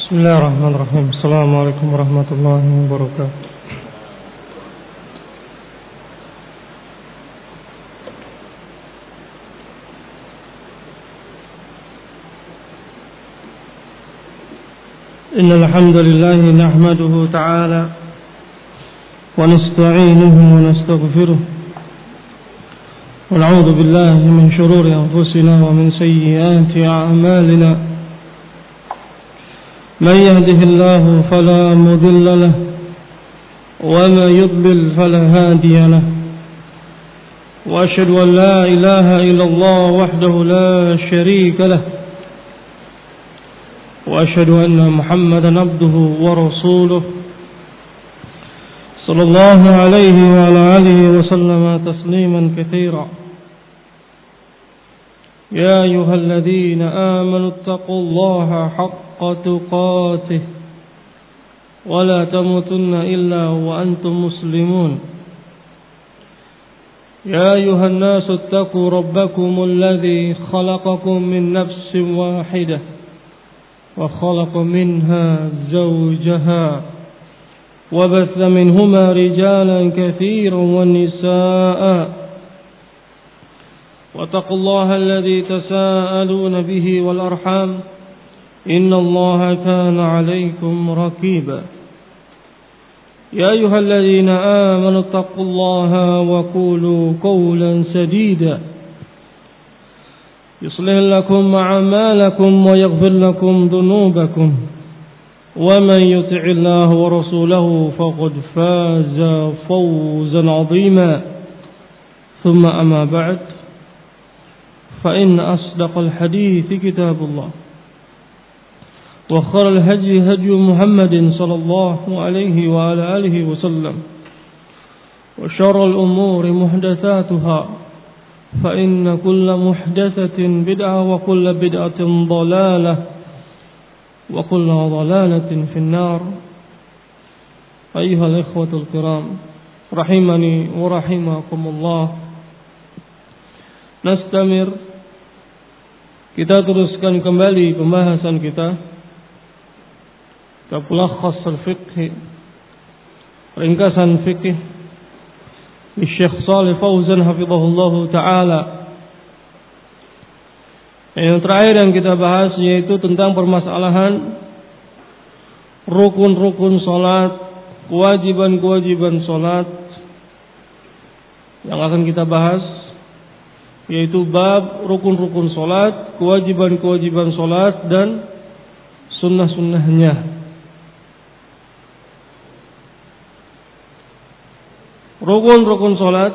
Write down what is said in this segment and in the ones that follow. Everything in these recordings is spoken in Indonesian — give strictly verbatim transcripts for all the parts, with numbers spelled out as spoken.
Bismillahirrahmanirrahim. Assalamualaikum warahmatullahi wabarakatuh. Innal hamdalillah nahmaduhu ta'ala wa nasta'inuhu wa nastaghfiruh wa na'udzu billahi min shururi anfusina wa min sayyiati a'malina. من يهده الله فلا مضل له وما يضلل فلا هادي له وأشهد أن لا إله إلا الله وحده لا شريك له وأشهد أن محمدا عبده ورسوله صلى الله عليه وعلى آله وسلم تسليما كثيرا. يا أيها الذين آمنوا اتقوا الله حق تقاته ولا تموتن إلا وأنتم مسلمون. يا أيها الناس اتقوا ربكم الذي خلقكم من نفس واحدة وخلق منها زوجها وبث منهما رجالا كثيرا والنساء واتقوا الله الذي تساءلون به والأرحام إن الله كان عليكم رقيبا. يا أيها الذين آمنوا اتقوا الله وقولوا قولا سديدا يصلح لكم أعمالكم ويغفر لكم ذنوبكم ومن يطع الله ورسوله فقد فاز فوزا عظيما. ثم أما بعد فإن أصدق الحديث كتاب الله وخير الهدي هدي محمد صلى الله عليه وعلى آله وسلم وشر الأمور محدثاتها فإن كل محدثة بدعة وكل بدعة ضلالة وكل ضلالة في النار. أيها الإخوة الكرام رحمني ورحمكم الله. Nastamir, kita teruskan kembali pembahasan kita ke Mulakhas al-Fiqh, ringkasan fikih Syekh Shalih Fauzan hafizahullah taala. Yang terakhir yang kita bahas yaitu tentang permasalahan rukun-rukun salat, kewajiban-kewajiban salat. Yang akan kita bahas yaitu bab rukun-rukun salat, kewajiban-kewajiban salat dan sunnah-sunnahnya. Rukun-rukun salat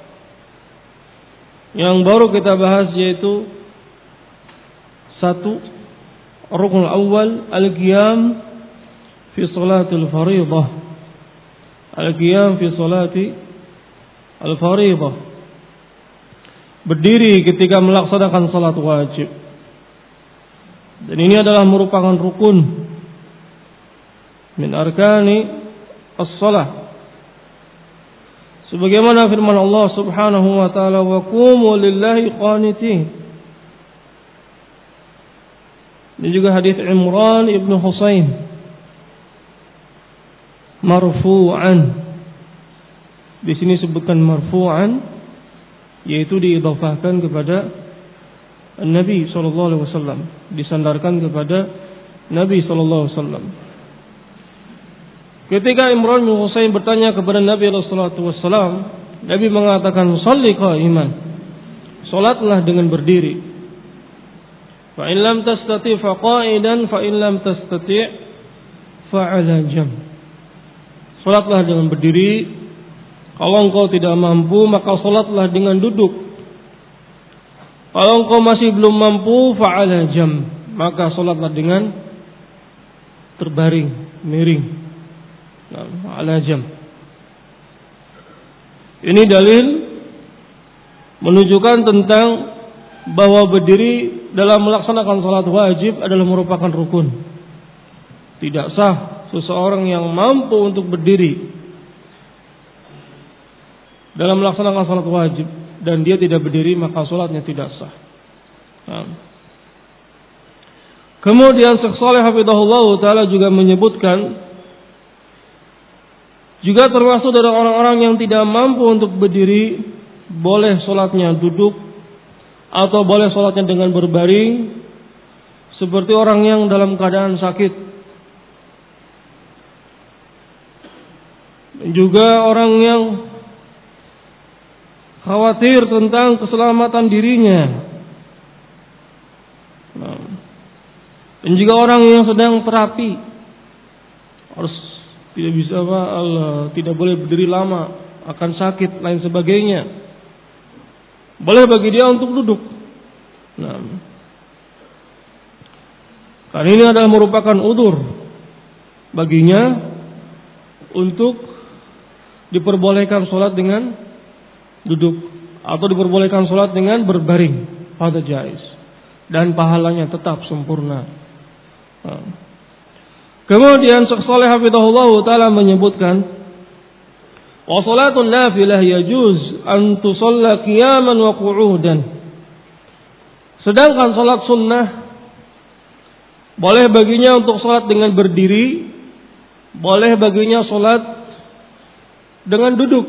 yang baru kita bahas yaitu satu, rukun awal al-qiyam fi salatil fariḍah. Al-qiyam fi salati al-fariḍah, berdiri ketika melaksanakan salat wajib. Dan ini adalah merupakan rukun min arkani as-salah. Sebagaimana firman Allah Subhanahu wa taala, wa qumu lillahi qanitin. Ini juga hadis Imran ibn Husain marfu'an. Di sini sebutkan marfu'an, yaitu diidhafahkan kepada Nabi sallallahu alaihi wasallam, disandarkan kepada Nabi sallallahu alaihi wasallam. Ketika Imran bin Husain bertanya kepada Nabi sallallahu alaihi wasallam, Nabi mengatakan, "Shalli qa'iman." Salatlah dengan berdiri. Fa in lam tastati' fa qa'idan, fa in lam tastati' fa 'ala jamb. Salatlah dengan berdiri. Kalau engkau tidak mampu, maka salatlah dengan duduk. Kalau engkau masih belum mampu, fa'ala jam, maka salatlah dengan terbaring, miring. Nah, ala jam. Ini dalil menunjukkan tentang bahwa berdiri dalam melaksanakan salat wajib adalah merupakan rukun. Tidak sah seseorang yang mampu untuk berdiri dalam melaksanakan salat wajib dan dia tidak berdiri, maka salatnya tidak sah. Nah. Kemudian Syekh Shalih hafizahullah taala juga menyebutkan, juga termasuk dari orang-orang yang tidak mampu untuk berdiri, boleh sholatnya duduk atau boleh sholatnya dengan berbaring, seperti orang yang dalam keadaan sakit. Dan juga orang yang khawatir tentang keselamatan dirinya. Dan juga orang yang sedang terapi, harus tidak bisa apa, Allah, tidak boleh berdiri lama, akan sakit lain sebagainya. Boleh bagi dia untuk duduk. Nah, karena ini adalah merupakan udzur baginya untuk diperbolehkan sholat dengan duduk atau diperbolehkan sholat dengan berbaring, pada jais, dan pahalanya tetap sempurna. Nah. Kemudian Syekh Shalih hafizahullah taala menyebutkan, wa salatun nafilah yajuz an tusalla qiyaman wa qu'udan. Sedangkan salat sunnah boleh baginya untuk salat dengan berdiri, boleh baginya salat dengan duduk.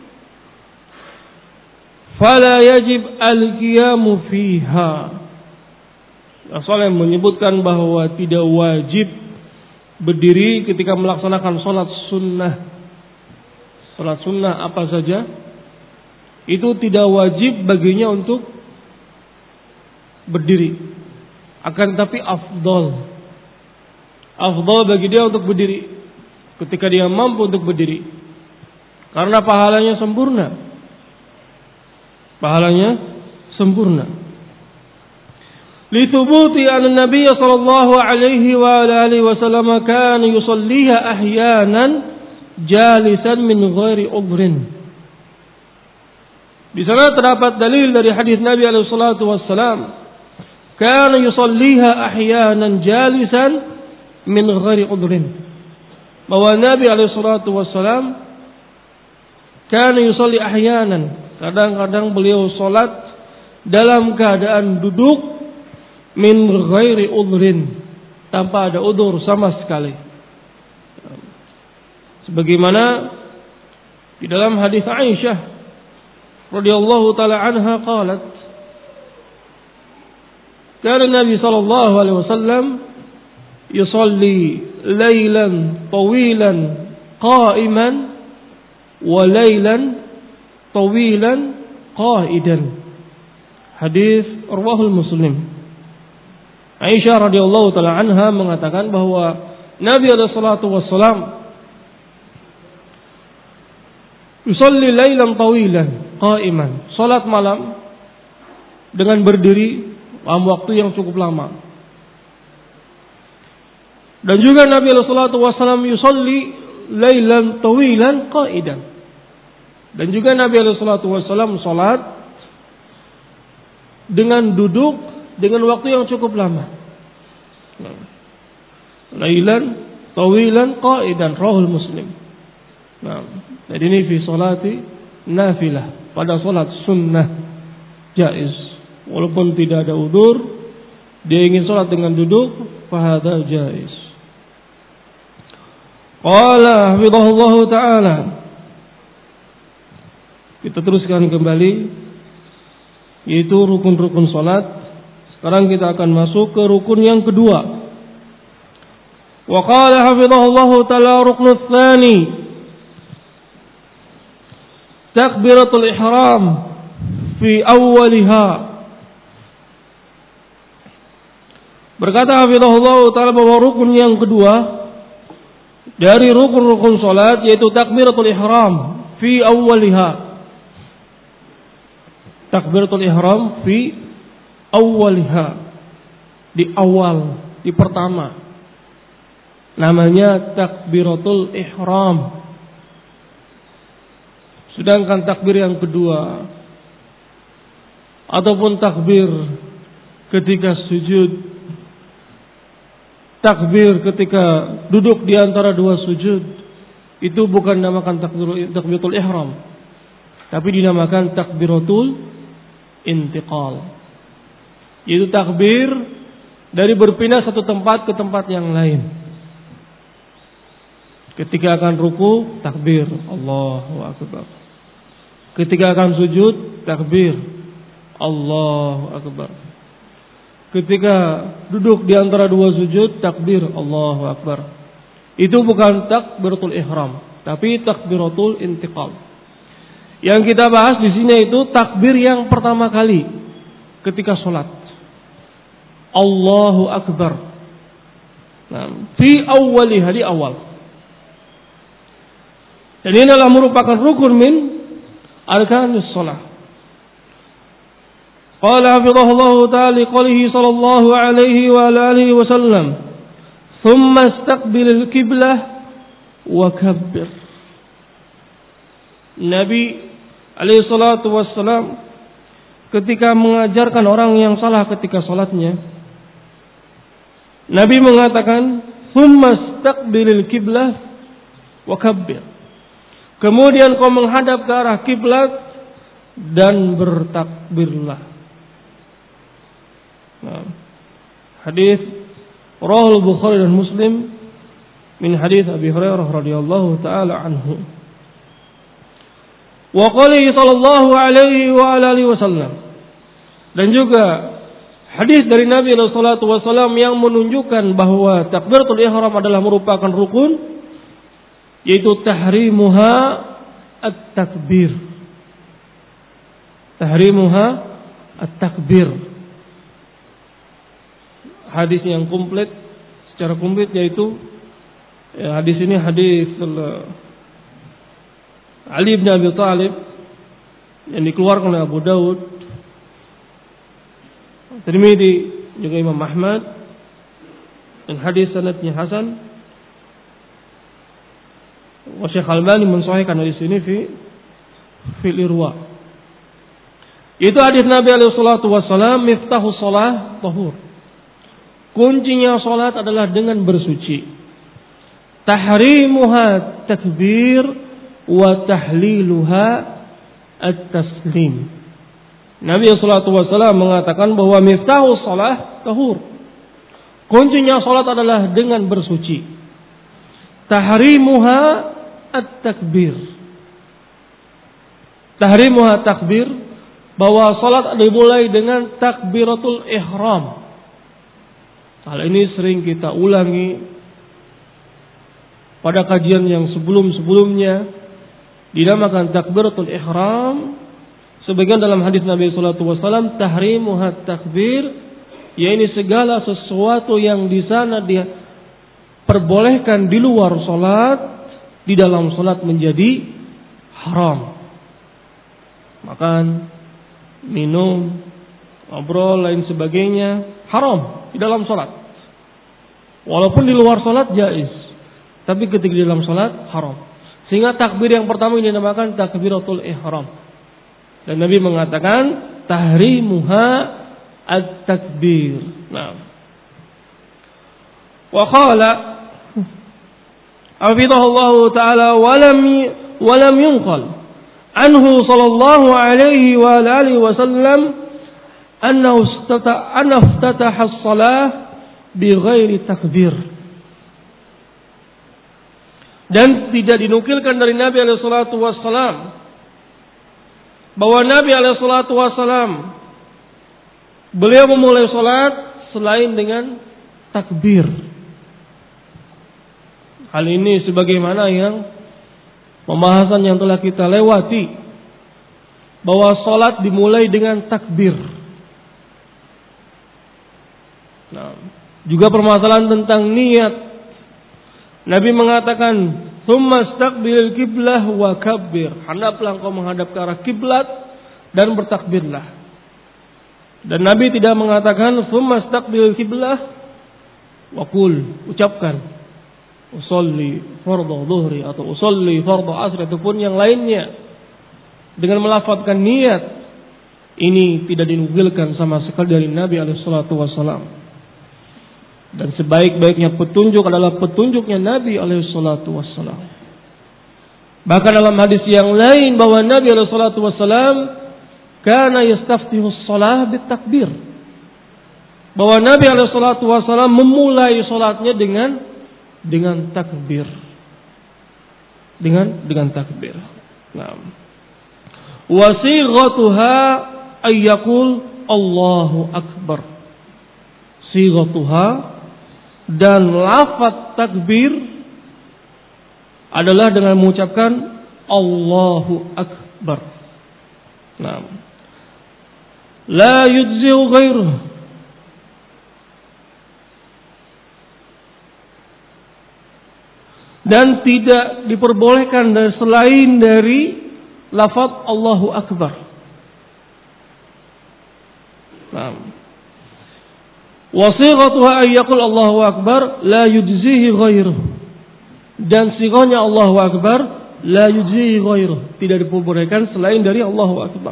Fala yajib al-qiyamu fiha. Rasulullah menyebutkan bahwa tidak wajib berdiri ketika melaksanakan sholat sunnah. Sholat sunnah apa saja itu tidak wajib baginya untuk berdiri. Akan tetapi afdal, afdal bagi dia untuk berdiri ketika dia mampu untuk berdiri, karena pahalanya sempurna. Pahalanya sempurna. Lithubuti anna Nabiy sallallahu alaihi wa alihi wasallam kana yusalliha ahyanan jalisan min ghairi udhrin. Di sana terdapat dalil dari hadis Nabi alaihi salatu wasallam, kana yusalliha ahyanan jalisan min ghairi udhrin. Bahwa Nabi alaihi salatu wasallam kana yusalli ahyanan, kadang-kadang beliau salat dalam keadaan duduk, min ghairi udhrin, tanpa ada udzur sama sekali. Sebagaimana di dalam hadis Aisyah radhiyallahu taala anha qalat, kana Nabi sallallahu alaihi wasallam yusalli lailan tawilan qa'iman wa lailan tawilan qa'idan. Hadis rawahul Muslim. Aisyah radhiyallahu taala anha mengatakan bahwa Nabi alaihi salatu wassalam yusalli lailan tawilan qa'iman, salat malam dengan berdiri dalam waktu yang cukup lama. Dan juga Nabi alaihi salatu wassalam yusalli lailan tawilan qa'idan. Dan juga Nabi alaihi salatu wassalam salat dengan duduk dengan waktu yang cukup lama. Lailan tawilan qa'idan, rawahul Muslim. Nah, jadi ini fi salati nafilah, pada salat sunnah jaiz, walaupun tidak ada udzur, dia ingin salat dengan duduk, fa hadza jaiz. Qala hafizahullah taala. Kita teruskan kembali, yaitu rukun-rukun salat. Sekarang kita akan masuk ke rukun yang kedua. Wa qala hafizahullahu ta'ala ruknul tsani takbiratul ihram fi awwaliha. Berkata hafizahullahu ta'ala bahwa rukun yang kedua dari rukun-rukun salat yaitu takbiratul ihram fi awwaliha. Takbiratul ihram fi awwaliha, di awal, di pertama, namanya takbiratul ihram. Sedangkan takbir yang kedua ataupun takbir ketika sujud, takbir ketika duduk di antara dua sujud, itu bukan dinamakan takbiratul ihram, tapi dinamakan takbiratul intiqal. Yaitu takbir dari berpindah satu tempat ke tempat yang lain. Ketika akan ruku, takbir, Allahu Akbar. Ketika akan sujud, takbir, Allahu Akbar. Ketika duduk di antara dua sujud, takbir, Allahu Akbar. Itu bukan takbiratul ihram, tapi takbiratul intiqal. Yang kita bahas di sini itu takbir yang pertama kali ketika sholat. Allahu Akbar. Nah, fi awwaliha, di awal. Dan ini adalah merupakan rukun min arkanis shalah. Qala hafizahullahu ta'ala qalihi sallallahu alaihi wa alihi wasallam, "Tsumma istaqbilil qiblah wa kabbir." Nabi alaihi salatu wassalam ketika mengajarkan orang yang salah ketika salatnya, Nabi mengatakan, "Tsumma istaqbilil qiblah wa kabbir." Kemudian kau menghadap ke arah kiblat dan bertakbirlah. Nah, hadis Rawahul Bukhari dan Muslim min hadis Abi Hurairah radhiyallahu taala anhu. Wa qalihi sallallahu alaihi wa alihi wasallam. Dan juga hadis dari Nabi sallallahu alaihi wasallam yang menunjukkan bahwa takbiratul ihram adalah merupakan rukun, yaitu tahrimuha at-takbir. Tahrimuha at-takbir. Hadis yang komplit, secara komplit yaitu ya, hadis ini hadis Ali bin Abi Thalib yang dikeluarkan oleh Abu Daud, Tirmidzi, juga Imam Ahmad, dan hadis sanadnya hasan. Wa Syekh Albani mensahihkan hadis ini fi fil Irwa. Itu hadis Nabi alaihi salatu wasallam, miftahu shalah tahur. Kuncinya salat adalah dengan bersuci. Tahrimuha takbir wa tahliluha at-taslim. Nabi alaihi salatu wasallam mengatakan bahwa miftahu shalah tahur. Kuncinya salat adalah dengan bersuci. Tahrimuha at-takbir. Tahrimuha takbir, bahwa salat dimulai dengan takbiratul ihram. Hal ini sering kita ulangi pada kajian yang sebelum-sebelumnya, dinamakan takbiratul ihram. Sebagian dalam hadis Nabi sallallahu alaihi wasallam, tahrimuha takbir, yaitu segala sesuatu yang di sana dia perbolehkan di luar salat, di dalam salat menjadi haram. Makan, minum, ngobrol, lain sebagainya haram di dalam salat. Walaupun di luar salat jaiz, tapi ketika di dalam salat haram. Sehingga takbir yang pertama ini dinamakan takbiratul ihram. Dan Nabi mengatakan tahrimuha at-takbir. Nah. Wa qala hafizahullahu ta'ala walam walam yunqal anhu sallallahu alaihi wa alihi wasallam annahu istata anna iftataha as-salah bighairi takbir. Dan tidak dinukilkan dari Nabi alaihi salatu wasallam bahwa Nabi alaihi salatu wasallam beliau memulai salat selain dengan takbir. Hal ini sebagaimana yang pembahasan yang telah kita lewati, bahwa salat dimulai dengan takbir. Nah, juga permasalahan tentang niat. Nabi mengatakan, "Tsumma istaqbilil qiblah wa kabbir." Hadaplah engkau menghadap ke arah kiblat dan bertakbirlah. Dan Nabi tidak mengatakan, "Tsumma istaqbilil qiblah wa qul," ucapkan usolli fardhu dhuhri atau usolli fardhu asr ataupun yang lainnya dengan melafazkan niat. Ini tidak dinukilkan sama sekali dari Nabi alaihi salatu wasallam. Dan sebaik-baiknya petunjuk adalah petunjuknya Nabi alaihi salatu wasallam. Bahkan dalam hadis yang lain bahwa Nabi alaihi salatu wasallam kana yastaftihu shalah bitakbir. bahwa Nabi alaihi salatu wasallam memulai salatnya dengan dengan takbir. Dengan dengan takbir. Nah. Wa sighatuha ay yaqul Allahu akbar. Sighatuha dan lafaz takbir adalah dengan mengucapkan Allahu akbar. Nah. La yujzi'u ghairuhu. Dan tidak diperbolehkan dari selain dari lafaz Allahu akbar. Nah. Wa sighatuha ay yaqul Allahu akbar la yujzihi ghairuhu. Dan sighahnya Allahu akbar la yujzihi ghairuhu, tidak diperbolehkan selain dari Allahu akbar.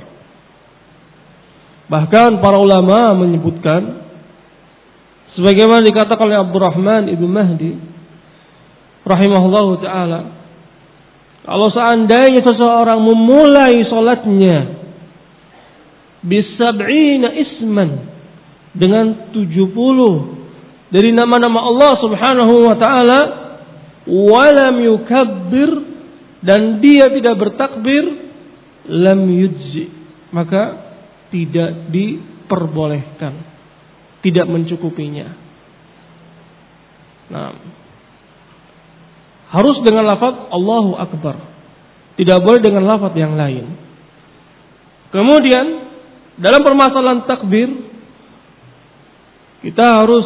Bahkan para ulama menyebutkan sebagaimana dikatakan oleh Abdurrahman Ibnu Mahdi rahimahullahu taala, kalau seandainya seseorang memulai salatnya bisab'ina isman, dengan tujuh puluh dari nama-nama Allah Subhanahu wa taala, walam yukabbir, dan dia tidak bertakbir, lam yujzi, maka tidak diperbolehkan, tidak mencukupinya. Nah, harus dengan lafaz Allahu akbar, tidak boleh dengan lafaz yang lain. Kemudian dalam permasalahan takbir, kita harus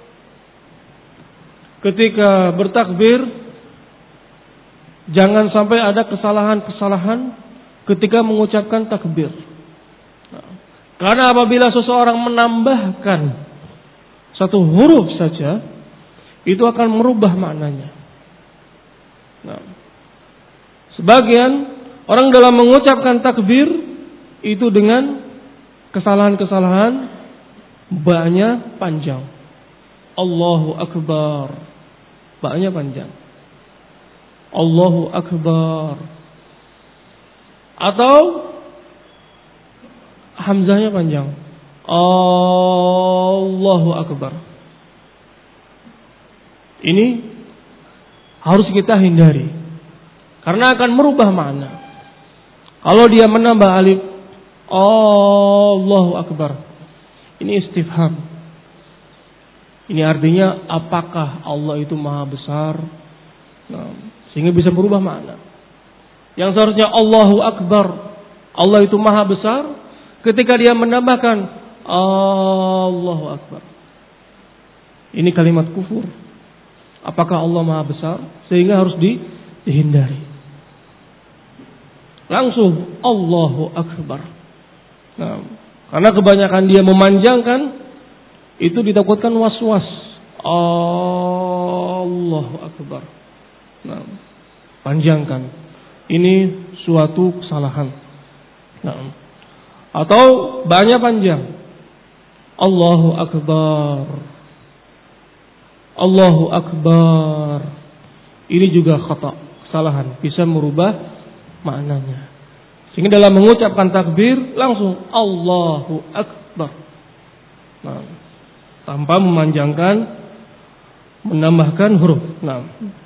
ketika bertakbir jangan sampai ada kesalahan-kesalahan ketika mengucapkan takbir. Nah, karena apabila seseorang menambahkan satu huruf saja, itu akan merubah maknanya. Nah, sebagian orang dalam mengucapkan takbir itu dengan kesalahan-kesalahan, ba-nya panjang. Allahu akbar, ba-nya panjang. Allahu akbar. Atau hamzahnya panjang. Allahu akbar. Ini harus kita hindari, karena akan merubah makna. Kalau dia menambah alif, Allahu akbar, ini istifham. Ini artinya apakah Allah itu maha besar? Nah, sehingga bisa berubah makna. Yang seharusnya Allahu akbar, Allah itu maha besar, ketika dia menambahkan Allahu akbar, ini kalimat kufur. Apakah Allah maha besar? Sehingga harus di, dihindari. Langsung Allahu akbar. Nah, karena kebanyakan dia memanjangkan, itu ditakutkan was-was. Allahu akbar. Nah, panjangkan. Ini suatu kesalahan. Nah, atau banyak panjang. Allahu akbar. Allahu akbar. Ini juga khata, kesalahan, bisa merubah maknanya. Sehingga dalam mengucapkan takbir langsung Allahu akbar. Nah, tanpa memanjangkan, menambahkan huruf. Nah.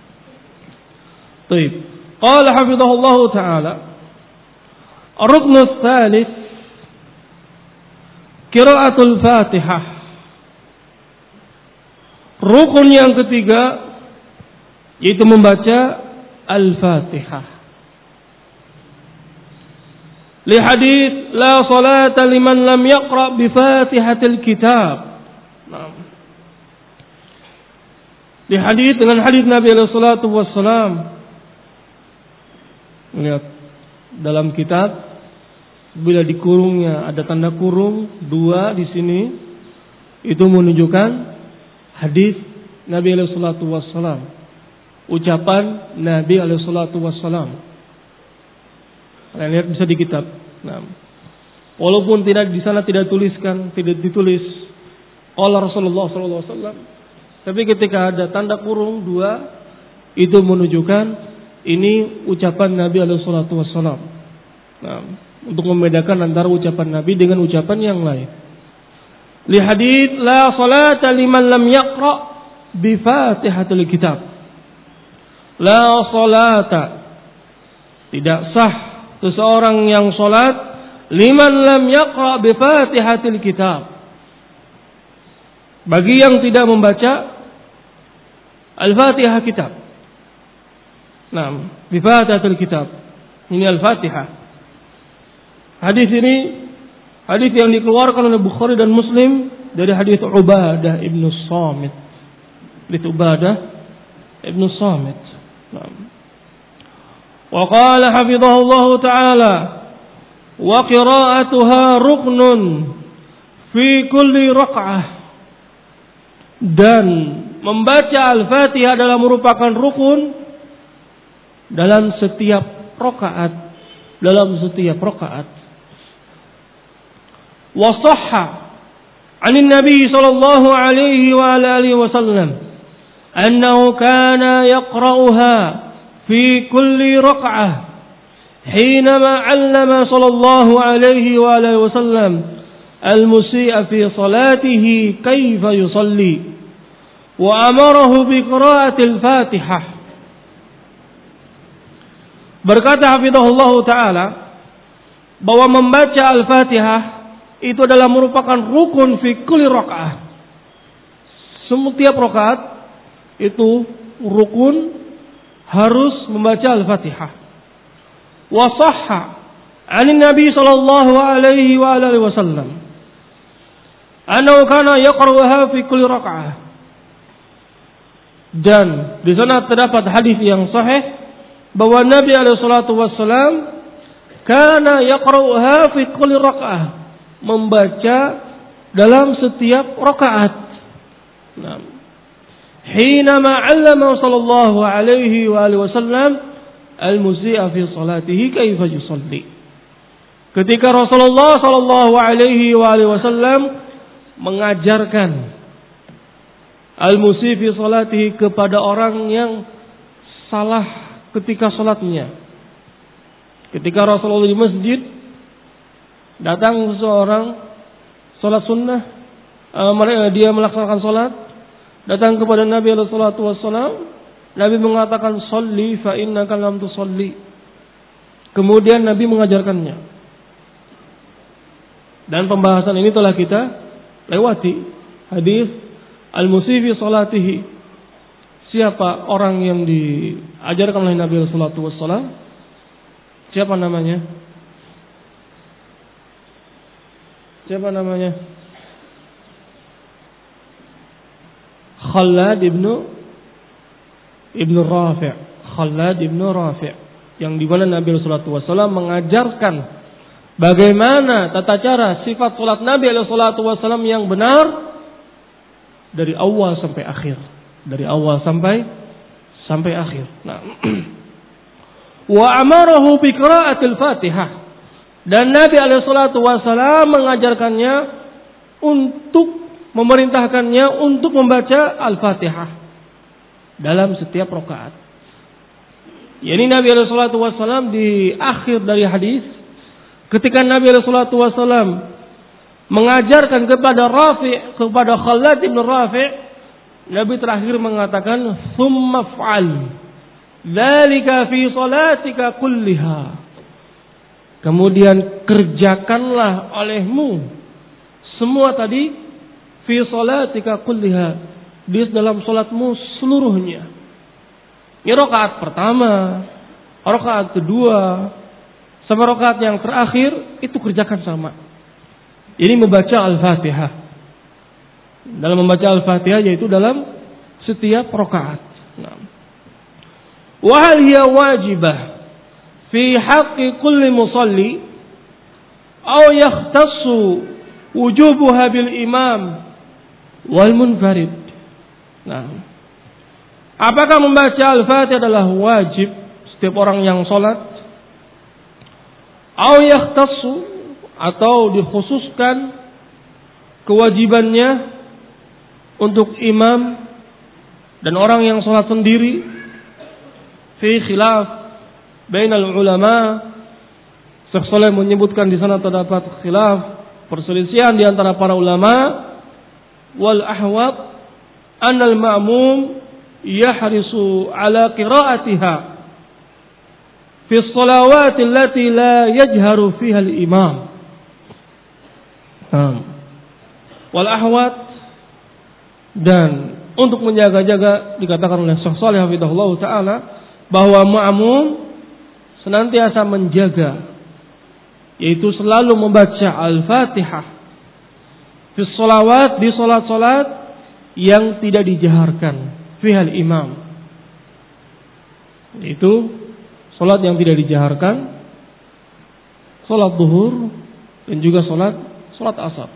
Baik. Qala hafizahullah taala, ar-rukn ats-tsalits qiraatul Fatihah. Rukun yang ketiga yaitu membaca Al-Fatihah. Li hadits la salata liman lam yaqra bi Fatihatil kitab. Nah. Di hadits dengan hadits Nabi alaihi salatu wassalam. Lihat dalam kitab, bila di kurungnya ada tanda kurung dua di sini, itu menunjukkan hadis Nabi alaihi salatu wassalam, ucapan Nabi alaihi salatu wassalam. Kalian lihat bisa di kitab. Nah, walaupun tidak di sana tidak tuliskan, tidak ditulis qala Rasulullah sallallahu alaihi wasallam, tapi ketika ada tanda kurung dua, itu menunjukkan ini ucapan Nabi alaihi salatu wassalam. Nah, untuk membedakan antara ucapan Nabi dengan ucapan yang lain. li hadits la salata liman lam yaqra bi Fatihatil kitab. La salata, tidak sah seseorang yang salat liman lam yaqra bi Fatihatil kitab, bagi yang tidak membaca Al-Fatihah kitab. Naam, bi Fatihatil kitab. Ini Al-Fatihah. Hadis ini hadis yang dikeluarkan oleh Bukhari dan Muslim dari hadis Ubadah ibnu Samit. Hadis Ubadah ibnu Samit. Naam. Wa qala hafizahullah taala wa qira'atuha ruknun fi kulli rak'ah. Dan membaca Al-Fatihah adalah merupakan rukun dalam setiap rakaat, dalam setiap rakaat. Wa sahha 'an Nabi sallallahu alaihi wa alihi wasallam annahu kana yaqra'uha fi kulli rak'ah حينما علم صلى الله عليه وآله وسلم المسيء في صلاته كيف يصلي وأمره بقراءة الفاتحة. Berkata hafizahullah ta'ala bahwa membaca Al-Fatihah itu adalah merupakan rukun fi kulli rakaat. Setiap rakaat itu rukun, harus membaca Al-Fatihah. Wa sahha 'an Nabi sallallahu alaihi wa alihi wasallam annahu kana yaqra'uha fi kulli rak'ah. Dan di sana terdapat hadis yang sahih bahwa Nabi alaihi salatu wasallam kana yaqra'uha fi kulli rak'ah, membaca dalam setiap rakaat. Nah, hinama 'allama sallallahu alaihi wa alihi wasallam al-musi'a fi salatihi kaifa yusalli. Ketika Rasulullah sallallahu alaihi wa alihi wasallam mengajarkan al-musi' fi salatihi kepada orang yang salah ketika salatnya. Ketika Rasulullah di masjid, datang seseorang salat sunnah, uh, dia melaksanakan salat, datang kepada Nabi alaihi salatu wasallam. Nabi mengatakan sholli fa innaka lam tusolli. Kemudian Nabi mengajarkannya. Dan pembahasan ini telah kita lewati. Hadis al-musi fi salatihi. Siapa orang yang diajarkan oleh Nabi sallallahu alaihi wasallam? Siapa namanya? Siapa namanya? Khalad ibnu Ibnu Rafi', Khalad ibnu Rafi', yang di mana Nabi sallallahu alaihi wasallam mengajarkan bagaimana tata cara sifat salat Nabi sallallahu alaihi wasallam yang benar dari awal sampai akhir, dari awal sampai sampai akhir. Nah, wa amarahu bi qira'atil Fatihah, dan Nabi sallallahu alaihi wasallam mengajarkannya untuk memerintahkannya untuk membaca Al-Fatihah dalam setiap rakaat. Yani Nabi alaihi salatu wasallam di akhir dari hadis, ketika Nabi alaihi salatu wasallam mengajarkan kepada Rafi', kepada Khalad bin Rafi', Nabi terakhir mengatakan tsumma fa'al dzalika fi salatika kulliha. Kemudian kerjakanlah olehmu semua tadi fi salatika kulliha, di dalam salatmu seluruhnya. Ini rakaat pertama, rakaat kedua, sampai rakaat yang terakhir itu kerjakan sama. Ini membaca Al-Fatihah. Dalam membaca Al-Fatihah yaitu dalam setiap rakaat. Wa hal hiya wajibah fi haqqi kulli musalli aw yahtassu wujubuha bil imam wal munfarid. Nah, apakah membaca Al-Fatihah adalah wajib setiap orang yang sholat? Au yakhtassu, atau dikhususkan kewajibannya untuk imam dan orang yang sholat sendiri? Fi khilaf bainal ulama. Syekh Shalih menyebutkan di sana terdapat khilaf, perselisihan di antara para ulama wal ahwab an al-ma'mum yahrisu ala qira'atiha fi as-salawat allati la yajharu fiha al-imam. Wal ahwat, dan untuk menjaga-jaga dikatakan oleh Syekh Shalih hafizahullah taala bahwa ma'mum senantiasa menjaga, yaitu selalu membaca Al-Fatihah fi sholawat, di salat-salat yang tidak dijaharkan fihal imam, yaitu salat yang tidak dijaharkan, salat zuhur dan juga salat salat asar.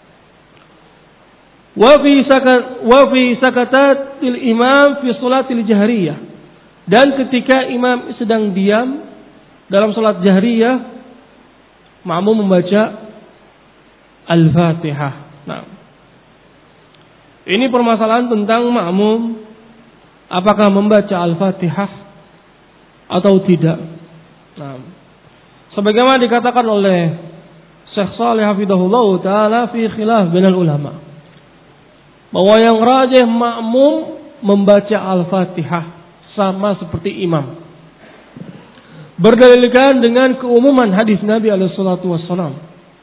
Wa fi sakat wa fi sakatatil imam fi salatil jahriyah, dan ketika imam sedang diam dalam salat jahriyah, ma'mum membaca Al-Fatihah. Nah, ini permasalahan tentang ma'mum apakah membaca Al-Fatihah atau tidak. Nah, sebagaimana dikatakan oleh Syekh Shalih hafizahullah taala fi khilaf bainal ulama, bahwa yang rajih ma'mum membaca Al-Fatihah sama seperti imam, berdalilkan dengan keumuman hadis Nabi alaihi salatu wassalam,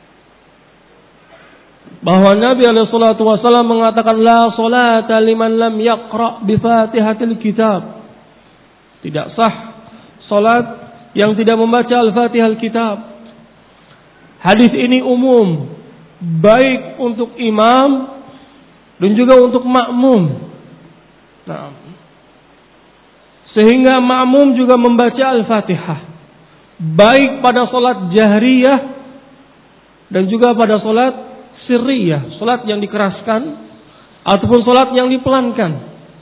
bahwa Nabi alaihi salatu wassalam mengatakan la salata liman lam yaqra bi Fatihatil kitab. Tidak sah salat yang tidak membaca Al-Fatihah kitab. Hadis ini umum, baik untuk imam dan juga untuk makmum. Nah, sehingga makmum juga membaca Al-Fatihah, baik pada salat jahriyah dan juga pada salat sirriyah, salat yang dikeraskan ataupun salat yang dipelankan.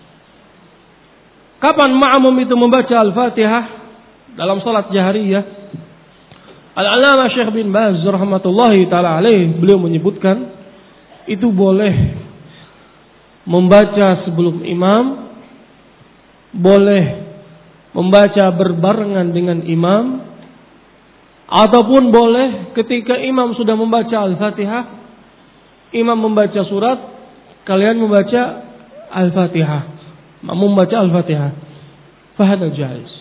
Kapan makmum itu membaca Al-Fatihah dalam salat jahriyah? Al-Allamah Syekh bin Baz rahmatullahi taala alaih, beliau menyebutkan itu boleh membaca sebelum imam, boleh membaca berbarengan dengan imam, ataupun boleh ketika imam sudah membaca Al-Fatihah, imam membaca surat, kalian membaca Al-Fatihah, makmum membaca Al-Fatihah. Fahadha jaiz.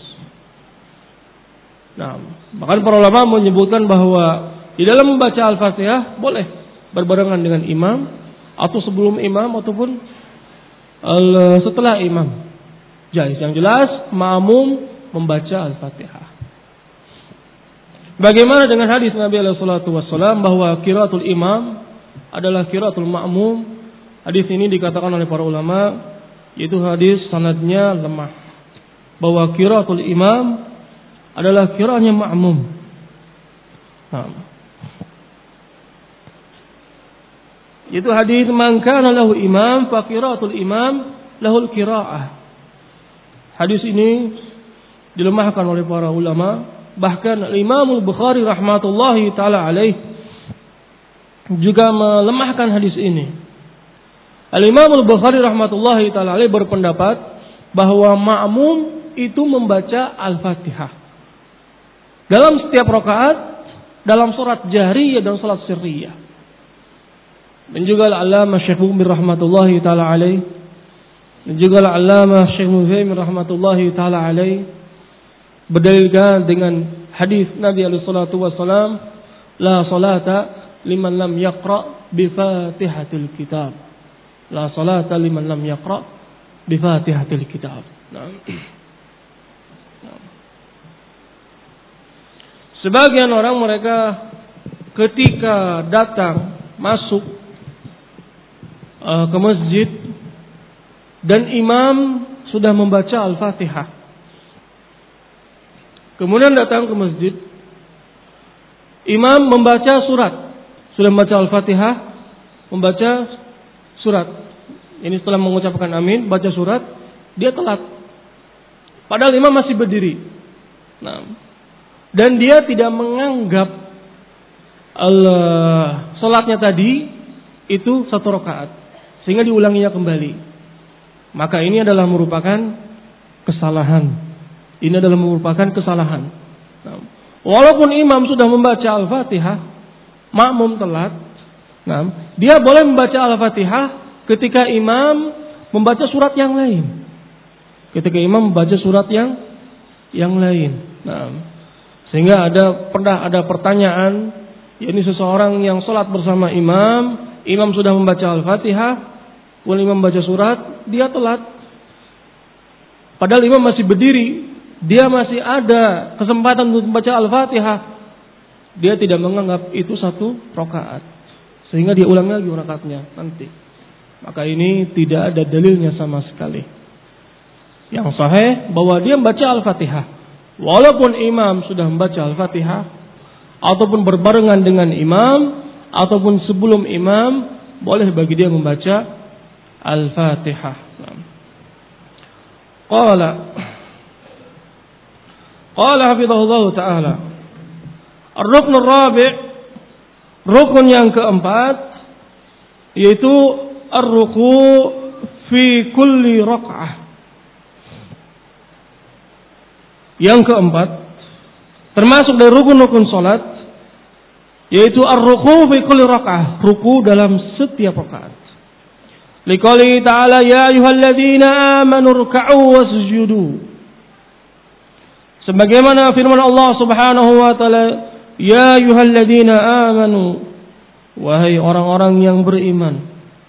Nah, bahkan para ulama menyebutkan bahwa di dalam membaca Al-Fatihah boleh berbarengan dengan imam, atau sebelum imam ataupun setelah imam. Jaiz. Yang jelas ma'mum membaca Al-Fatihah. Bagaimana dengan hadis Nabi alaihi salatu wassalam bahwa qiraatul imam adalah qiraatul ma'mum? Hadis ini dikatakan oleh para ulama, yaitu hadis sanadnya lemah, bahwa qiraatul imam adalah qiraatnya ma'mum. Nah, itu hadis man kana lahu imam fa qiraatul imam lahul qiraah. Hadis ini dilemahkan oleh para ulama, bahkan Imam Al-Bukhari rahmatullahi taala alaih juga melemahkan hadis ini. Al-Imam Al-Bukhari rahmatullahi taala alaih berpendapat bahwa ma'mum itu membaca Al-Fatihah dalam setiap rakaat, dalam salat jahriyah dan salat sirriyah. Dan juga Al-Allamah Syekh Mu'min rahmatullahi taala alaih, dan juga Al-Allamah Syekh Mu'min rahmatullahi taala alaih berdalilkan dengan hadis Nabi alaihi salatu wasalam, la salata liman lam yaqra bi Fatihatil kitab. La salata liman lam yaqra bi Fatihatil kitab. Nah. Sebagian orang mereka ketika datang masuk uh, ke masjid dan imam sudah membaca Al-Fatihah, kemudian datang ke masjid, imam membaca surat, sudah membaca Al-Fatihah, membaca surat. Ini setelah mengucapkan amin, baca surat, dia telat. Padahal imam masih berdiri. Nah, dan dia tidak menganggap Allah salatnya tadi itu satu rakaat, sehingga diulanginya kembali. Maka ini adalah merupakan kesalahan. Ini adalah merupakan kesalahan. Nah, walaupun imam sudah membaca Al-Fatihah, makmum telat, nah, dia boleh membaca Al-Fatihah ketika imam membaca surat yang lain. Ketika imam membaca surat yang yang lain. Nah, sehingga ada pernah ada pertanyaan, yakni seseorang yang sholat bersama imam, imam sudah membaca Al-Fatihah, kemudian imam membaca surat, dia telat. Padahal imam masih berdiri, dia masih ada kesempatan untuk membaca Al-Fatihah. Dia tidak menganggap itu satu rakaat, sehingga dia ulang lagi rakaatnya nanti. Maka ini tidak ada dalilnya sama sekali. Yang sahih bahwa dia membaca Al-Fatihah, walaupun imam sudah membaca Al-Fatihah, ataupun berbarengan dengan imam, ataupun sebelum imam, boleh bagi dia membaca Al-Fatihah. Qala Qala hafizahullah ta'ala, Ar-rukn ar-rabi', rukun yang keempat, yaitu ar-ruku' fi kulli rak'ah. Yang keempat, termasuk dari rukun-rukun salat, yaitu ar-ruku' fi kulli rak'ah, ruku dalam setiap rakaat. Liqouli ta'ala, ya ayyuhalladzina amanu ruk'u wasjudu. Sebagaimana firman Allah Subhanahu wa taala, ya ayyuhalladzina amanu, wahai orang-orang yang beriman,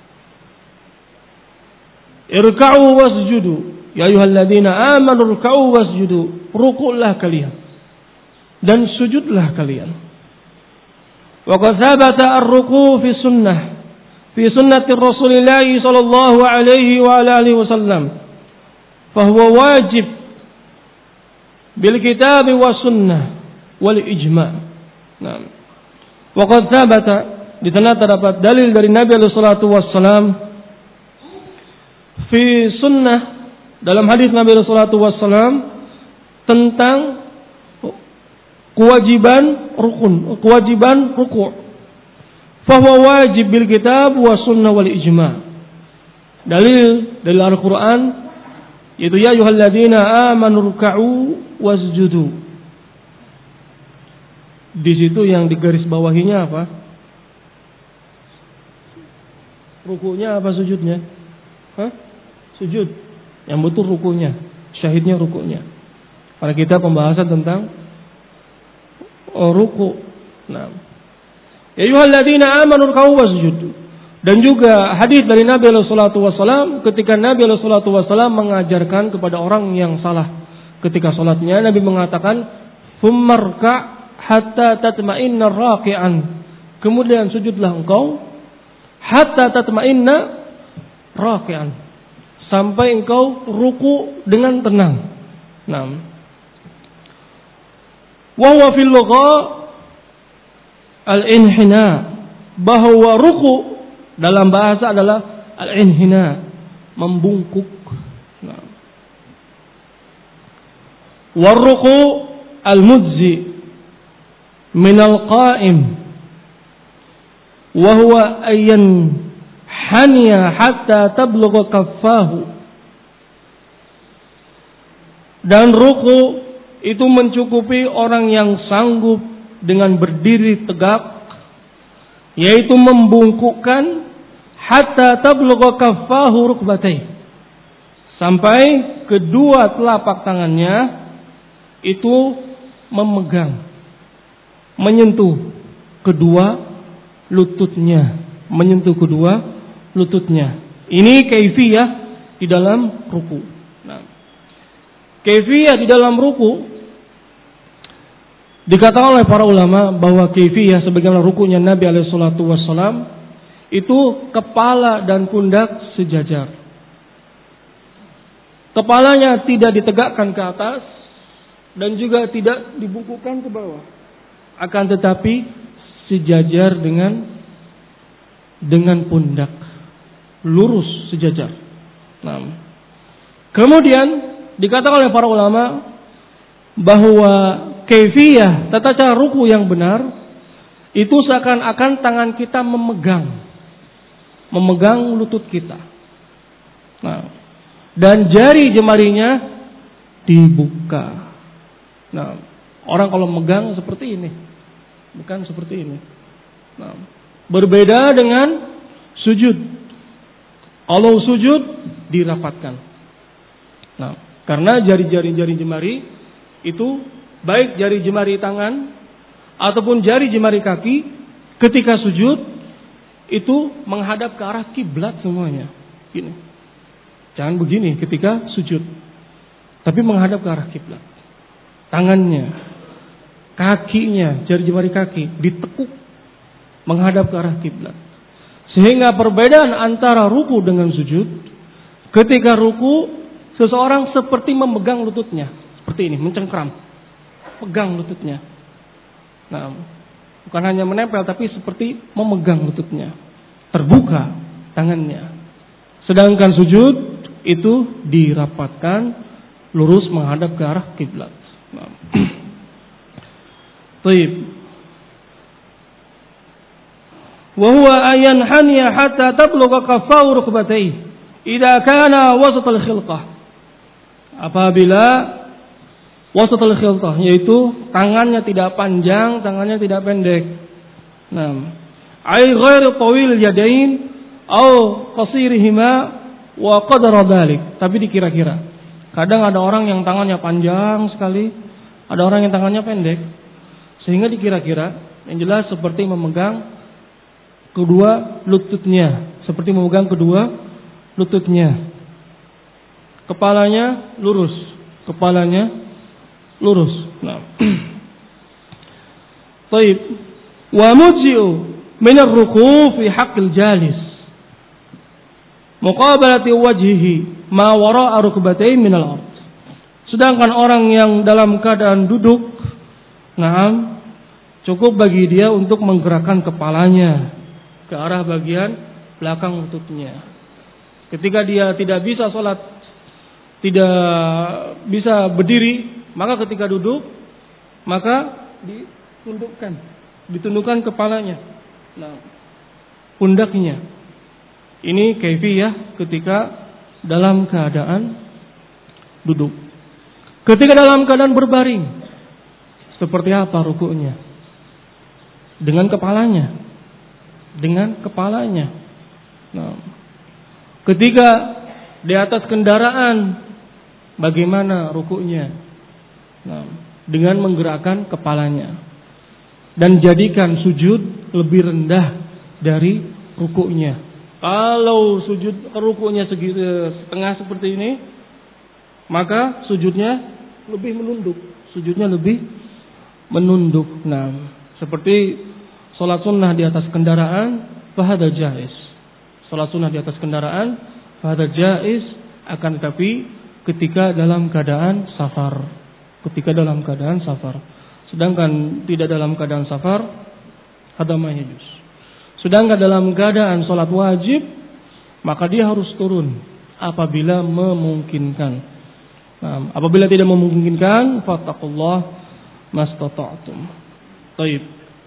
irka'u wasjudu. Ya ayyuhalladzina amanu irka'u wasjudu. Rukuklah kalian dan sujudlah kalian. Wa qad thabata ar-ruku' fi sunnah, fi sunnati Rasulillah sallallahu alaihi wa alihi wasallam. Fa huwa wajib bil kitab wa sunnah wal ijma'. Nah. Wa qad thabata, di sana terdapat dalil dari Nabi alaihi salatu wassalam fi sunnah, dalam hadis Nabi sallallahu alaihi wasallam tentang kewajiban rukun, kewajiban ruku'. Fa huwa wajib bil kitab wa sunnah wal ijma'. Dalil dari Al-Qur'an, yaitu ya ayyuhalladzina amanu ruk'u wasjudu. Di situ yang digaris bawahinya apa? Ruku'nya apa sujudnya? Hah? Sujud. Yang betul rukunya, syahidnya rukunya. Karena kita pembahasan tentang oh, ruku. Nah, ya ayyuhalladzina amanu ruk'u wasjudu. Dan juga hadis dari Nabi sallallahu alaihi wasallam ketika Nabi sallallahu alaihi wasallam mengajarkan kepada orang yang salah ketika salatnya, Nabi mengatakan, "Tsummarka hatta tatma'inna raqi'an." Kemudian sujudlah engkau hatta tatma'inna raqi'an, sampai engkau ruku dengan tenang. Nah, wa huwa fil lugha al-inhina, bahwa ruku dalam bahasa adalah al-inhina, membungkuk. Nah, wa ruku al-mujzi min al-qa'im, wa huwa ayyan hanya hatta tablugha kaffahu. Dan ruku itu mencukupi orang yang sanggup dengan berdiri tegak, yaitu membungkukkan hatta tablugha kaffahu rukbatai, sampai kedua telapak tangannya itu memegang, menyentuh kedua lututnya, menyentuh kedua lututnya. Ini kaifiyah di dalam ruku. Nah, kaifiyah di dalam ruku dikatakan oleh para ulama bahwa kaifiyah sebagaimana rukunya Nabi alaihi salatu wassalam itu kepala dan pundak sejajar. Kepalanya tidak ditegakkan ke atas dan juga tidak dibungkukkan ke bawah, akan tetapi sejajar dengan dengan pundak, lurus sejajar. Nah, kemudian dikatakan oleh para ulama bahwa kaifiyah tata cara ruku yang benar itu seakan-akan tangan kita memegang memegang lutut kita. Nah, dan jari jemarinya dibuka. Nah, orang kalau megang seperti ini, bukan seperti ini. Nah, berbeda dengan sujud. Kalau sujud dirapatkan. Nah, karena jari-jari jari jemari itu baik jari jemari tangan ataupun jari jemari kaki ketika sujud itu menghadap ke arah kiblat semuanya. Gini. Jangan begini ketika sujud. Tapi menghadap ke arah kiblat. Tangannya, kakinya, jari jemari kaki ditekuk menghadap ke arah kiblat. Sehingga perbedaan antara ruku dengan sujud, ketika ruku seseorang seperti memegang lututnya, seperti ini, mencengkram, pegang lututnya. Nah, bukan hanya menempel, tapi seperti memegang lututnya, terbuka tangannya. Sedangkan sujud itu dirapatkan, lurus menghadap ke arah kiblat. Nah. Baik. Wa huwa ayan haniya hatta tablugha kaffahu rukbatayhi idza kana wasat al-khilqah. Apabila wasat al-khilqah yaitu tangannya tidak panjang, tangannya tidak pendek. Nah, ay ghairu tawil yadain au qasirihima wa qadara dzalik. Tapi dikira-kira. Kadang ada orang yang tangannya panjang sekali, ada orang yang tangannya pendek. Sehingga dikira-kira yang jelas seperti memegang kedua lututnya, seperti memegang kedua lututnya. Kepalanya lurus, kepalanya lurus. Nah. Baik. Wa mujzi'u min ar-ruku' fi haqqil jalis. Muqabalati wajhihi ma wara'a rukbatayhi min al-ard. Sedangkan orang yang dalam keadaan duduk, nah, cukup bagi dia untuk menggerakkan kepalanya ke arah bagian belakang lututnya. Ketika dia tidak bisa sholat, tidak bisa berdiri, maka ketika duduk, maka ditundukkan, ditundukkan kepalanya, nah, pundaknya. Ini kaifiyah ketika dalam keadaan duduk. Ketika dalam keadaan berbaring, seperti apa rukuknya? Dengan kepalanya, dengan kepalanya. Nah, ketika di atas kendaraan, bagaimana rukuknya? Nah, dengan menggerakkan kepalanya dan jadikan sujud lebih rendah dari rukuknya. Kalau sujud rukuknya segitu setengah seperti ini, maka sujudnya lebih menunduk, sujudnya lebih menunduk. Nah, seperti salat sunnah di atas kendaraan, fahada jaiz. Salat sunnah di atas kendaraan, fahada jaiz. Akan tetapi ketika dalam keadaan safar, ketika dalam keadaan safar. Sedangkan tidak dalam keadaan safar, hada ma yajuz. Sedangkan dalam keadaan salat wajib, maka dia harus turun apabila memungkinkan. Nah, apabila tidak memungkinkan, fattaqullah mastata'tum. Baik.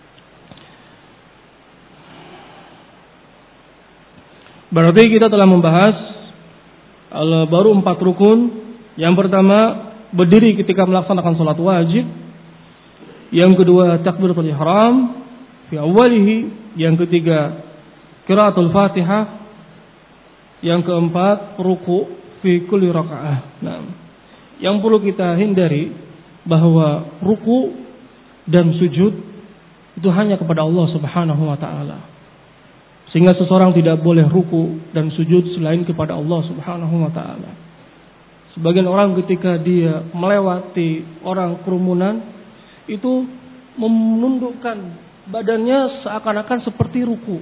Berarti kita telah membahas baru empat rukun. Yang pertama, berdiri ketika melaksanakan salat wajib. Yang kedua, takbiratul ihram fi awwalihi. Yang ketiga, qiraatul Fatihah. Yang keempat, ruku' fi kulli rakaah. Nah, yang perlu kita hindari bahwa ruku' dan sujud itu hanya kepada Allah Subhanahu wa taala. Sehingga seseorang tidak boleh ruku dan sujud selain kepada Allah Subhanahu wa taala. Sebagian orang ketika dia melewati orang kerumunan itu menundukkan badannya seakan-akan seperti ruku.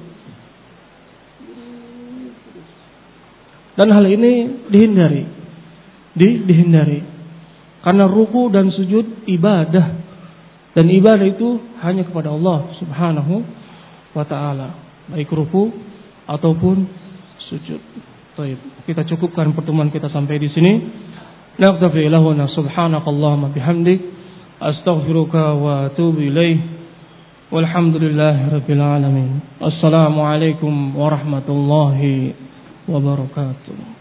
Dan hal ini dihindari. Di, dihindari. Karena ruku dan sujud ibadah. Dan ibadah itu hanya kepada Allah Subhanahu wa taala. Baik ruku ataupun sujud. Baik, kita cukupkan pertemuan kita sampai di sini. Naqtafi lahuna subhanakallahumma bihamdik astaghfiruka wa atubu ilaih. Walhamdulillahirabbil alamin. Assalamualaikum warahmatullahi wabarakatuh.